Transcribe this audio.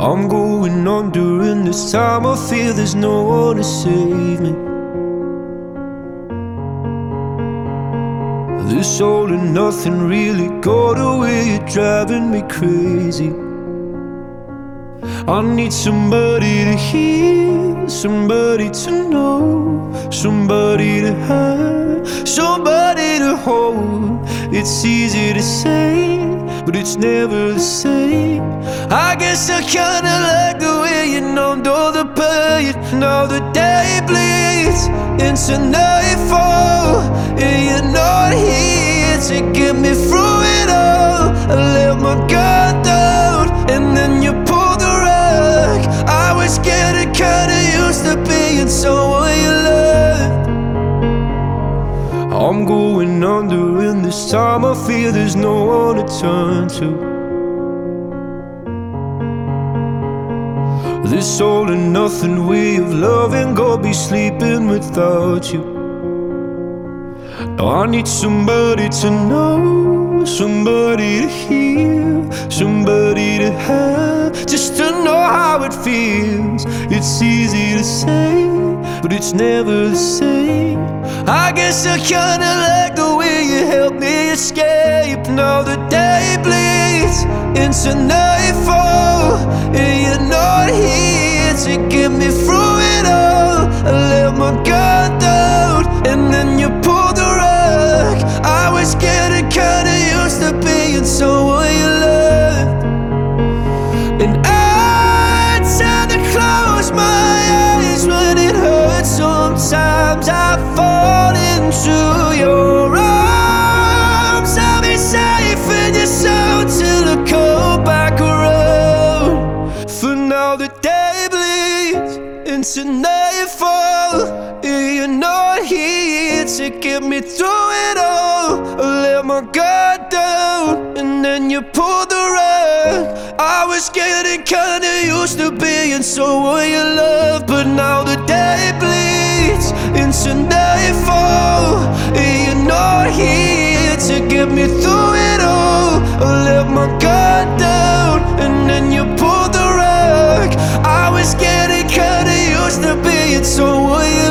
I'm going on during this time. I feel there's no one to save me. This all and nothing really got away. You're driving me crazy. I need somebody to hear, somebody to know, somebody to have, somebody to hold. It's easy to say, but it's never the same. I guess I kinda like the way you numbed all the pain. Now the day bleeds into nightfall, and you're not here to get me through it all. I let my guard down, and then you pulled the rug. I was getting kinda used to being someone you loved. I'm going under, and this time I feel there's no one to turn to. This all and nothing way of loving, go be sleeping without you. Now I need somebody to know, somebody to hear, somebody to have, just to know how it feels. It's easy to say, but it's never the same. I guess I kinda like the way you helped me escape. Now the day bleeds into nightfall, and you're not here to get me through it all. I let my guard down, and then you pulled the rug. I was getting kinda used to being someone you loved, and I tend to close my eyes when it hurts. Sometimes I fall into your arms. I'll be safe in your soul till I come back around. For now the day bleeds into nightfall, and you're not here to get me through it all. I let my guard down, and then you pulled the rug. I was getting kinda used to being someone you love, but now the day bleeds into nightfall, and you're not here to get me through it all. I let my guard down, and then you pulled the rug. I was getting kinda used to being someone you